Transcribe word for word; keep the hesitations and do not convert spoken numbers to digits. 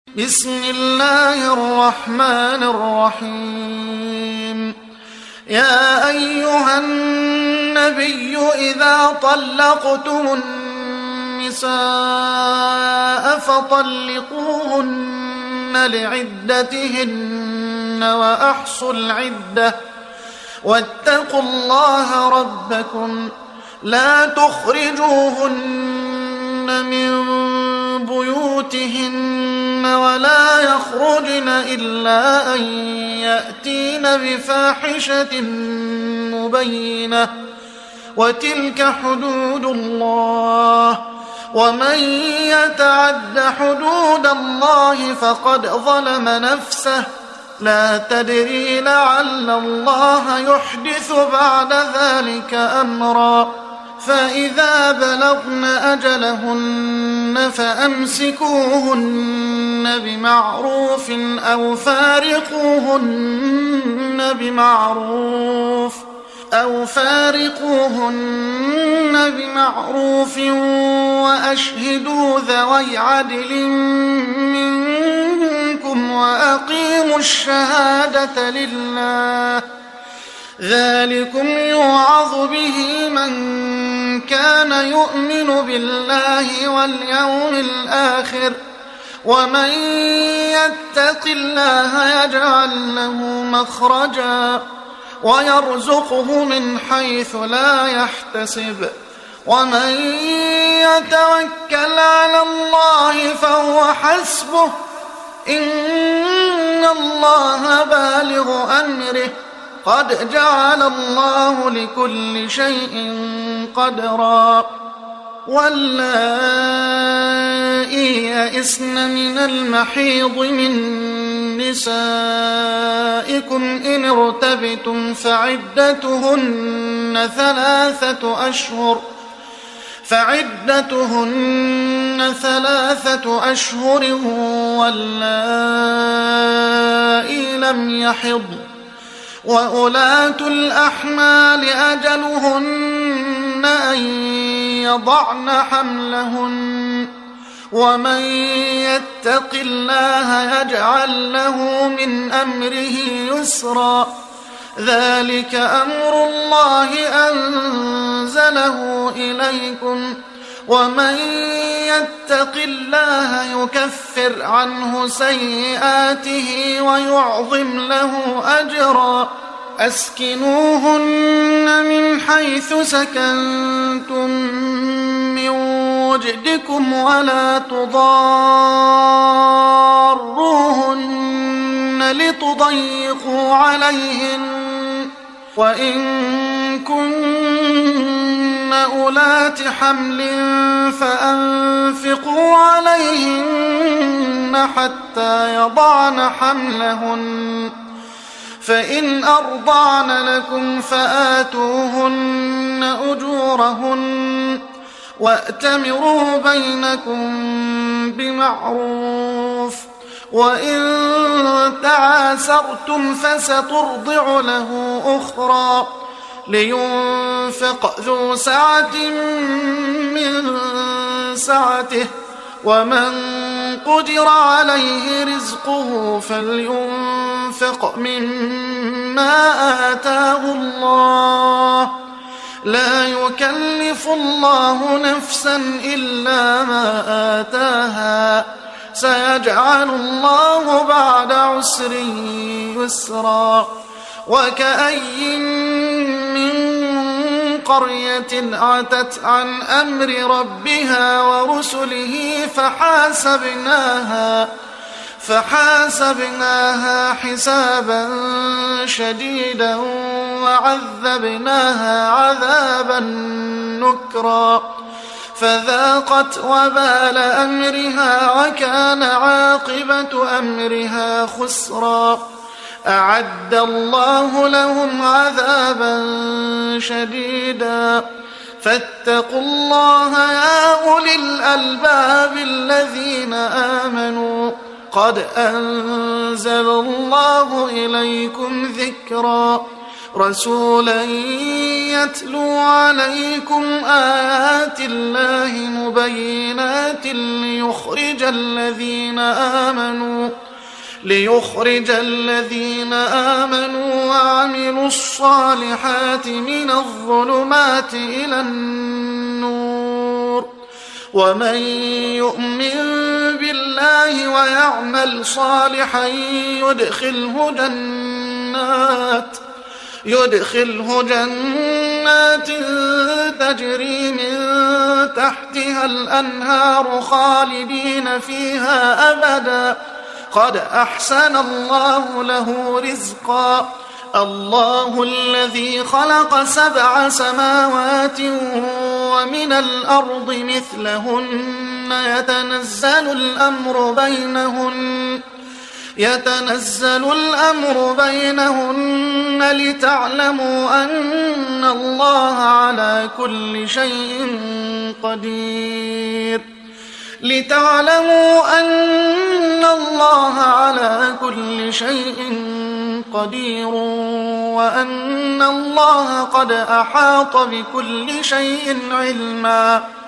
بسم الله الرحمن الرحيم. يا أيها النبي إذا طلقتم النساء فطلقوهن لعدتهن وأحصوا العدة واتقوا الله ربكم لا تخرجوهن من بيوتهن ولا يخرجن إلا أن يأتين بفاحشة مبينة وتلك حدود الله ومن يتعد حدود الله فقد ظلم نفسه لا تدري لعل الله يحدث بعد ذلك أمرا. فإذا بلغن أجلهن فأمسكوهن بمعروف أو فارقوهن بمعروف أو فارقوهن بمعروف وأشهدوا ذوي عدل منكم وأقيموا الشهادة لله ذلكم يوعظ به من كان يؤمن بالله واليوم الآخر ومن يتق الله يجعل له مخرجا ويرزقه من حيث لا يحتسب ومن يتوكل على الله فهو حسبه إن الله بالغ أمره قد جعل الله لكل شيء قدرا. واللائي يئسن من المحيض من نسائكم إن ارتبتم فعدتهن ثلاثة أشهر فعدتهن ثلاثة أشهر واللائي لم يحضن وأولاة الأحمال أجلهن أن يضعن حملهن ومن يتق الله يجعل له من أمره يسرا ذلك أمر الله أنزله إليكم ومن يتق الله يكفر عنه سيئاته ويعظم له أجرا. أسكنوهن من حيث سكنتم من وجدكم ولا تضاروهن لتضيقوا عليهن وإن كن أولات حمل فأنفقوا عليهن حتى يضعن حملهن فإن أرضعن لكم فآتوهن أجورهن وأتمروا بينكم بمعروف وإن تعاسرتم فسترضع له أخرى لينفق ذو سعة من سعته ومن قدر عليه رزقه فلينفق مما آتاه الله لا يكلف الله نفسا إلا ما آتاها سيجعل الله بعد عسر يسرا. وكأي من قرية عتت عن أمر ربها ورسله فحاسبناها فحاسبناها حسابا شديدا وعذبناها عذابا نكرا فذاقت وبال أمرها وكان عاقبة أمرها خسرا. أعد الله لهم عذابا شديدا فاتقوا الله يا أولي الألباب الذين آمنوا قد أنزل الله إليكم ذكرا. رسولا يتلو عليكم آيات الله مبينات ليخرج الذين آمنوا ليخرج الذين آمنوا وعملوا الصالحات من الظلمات إلى النور ومن يؤمن بالله ويعمل صالحا يدخله جنات يدخله جنات تجري من تحتها الأنهار خالدين فيها أبدا قد أحسن الله له رزقا الله الذي خلق سبع سماوات ومن الأرض مثلهن يتنزل الأمر بينهن يتنزل الأمر بينهن لتعلموا أن الله على كل شيء قدير لتعلموا أن الله على كل شيء قدير وأن الله قد أحاط بكل شيء علما